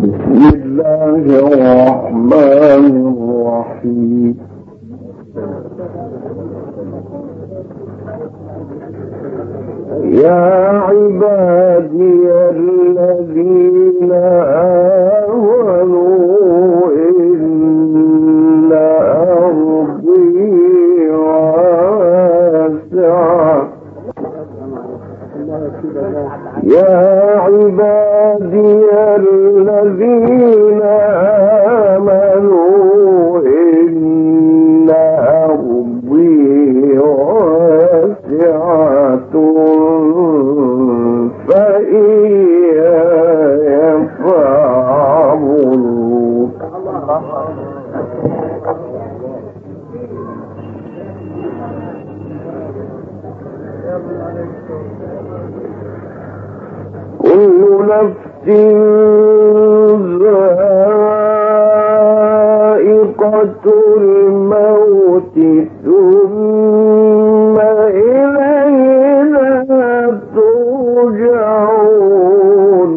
بسم الله الرحمن الرحيم. يا عبادي الذين آمنوا إن أرضي واسعة. يا عبادي الذين آمنوا إن أرضي واسعة فإياي فاعبدون. كل نفس ذائقة الموت ثم إلينا ترجعون.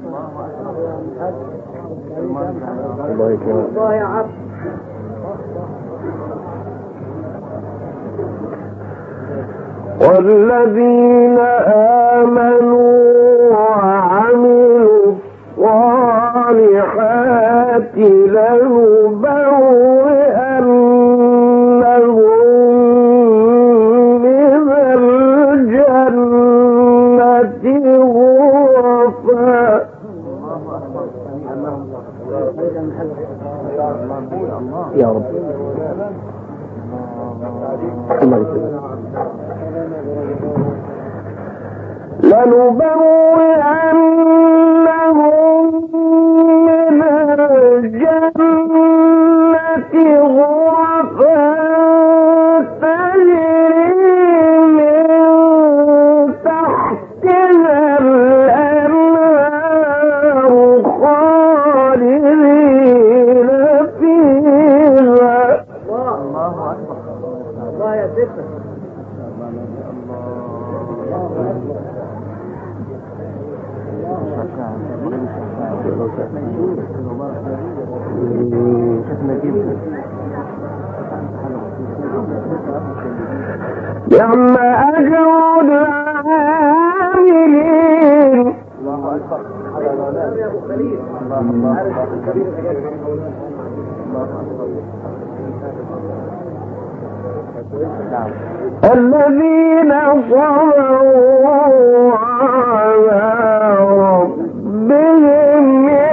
والذين آمنوا وعملوا الصالحات لنبوئنهم من الجنة غرفا. يا رب لنبوئنهم من الجنة غرفا تجري من تحتها الأنهار خالدين فيها. الله أكبر. الله يسلمك. يوم أجر العاملين. الذين صبروا على ربهم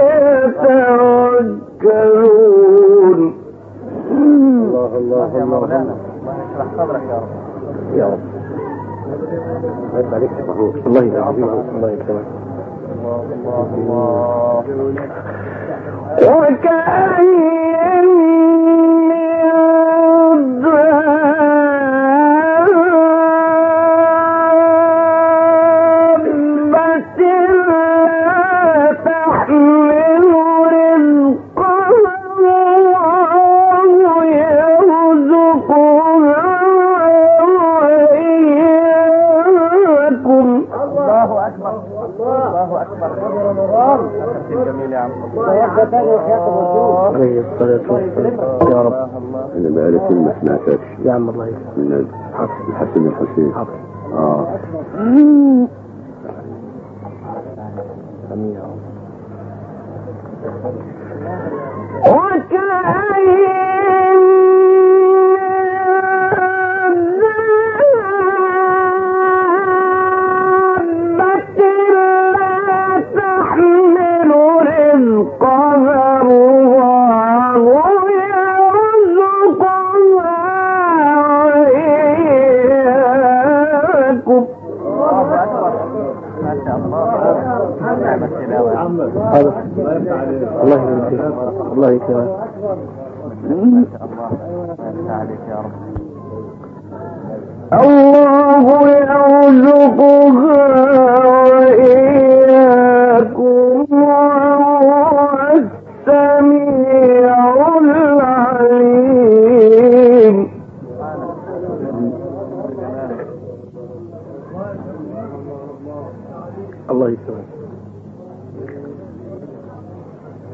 يتوكلون. الله الله الله الله يشرح صدرك يا رب. يا رب الله عليك يا محمود. الله يبارك الله يكرمك. الله الله. وكأين من دابة لا تحمل رزقها الله يرزقها وإياكم. الله أكبر. الله أكبر. جميل يا عم. عليه الصلاة والسلام. يا رب أنا بقالي كلمة سمعتكش يا عم. الله يسلمك. من الحسن الحسين. الله يكرمك. الله يرزقها وإياكم وهو السميع العليم. الله يكرمك.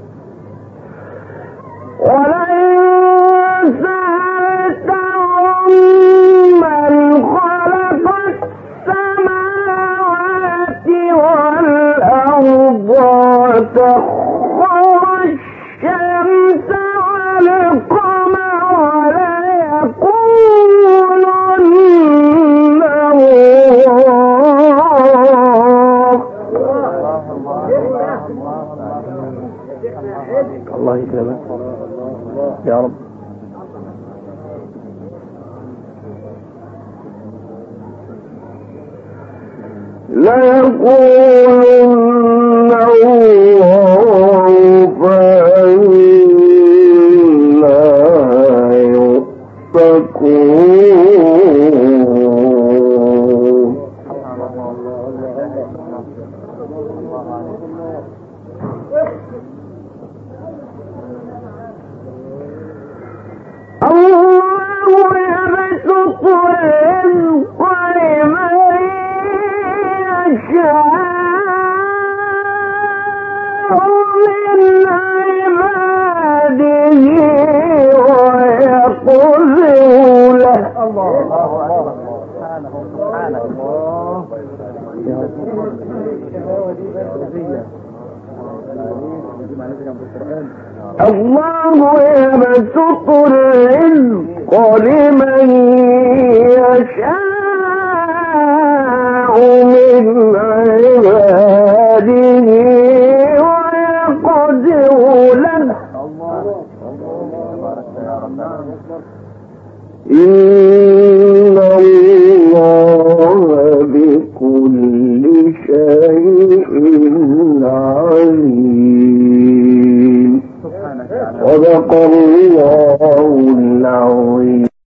الله يكرمك يا رب. لا يقولن الله فإنا يؤفكون. الله يبسط الرزق لمن يشاء من عباده ويقدر له. الله يبسط الرزق لمن يشاء من عباده ويقدر له. إن الله بكل شيء عليم. صدق الله العظيم.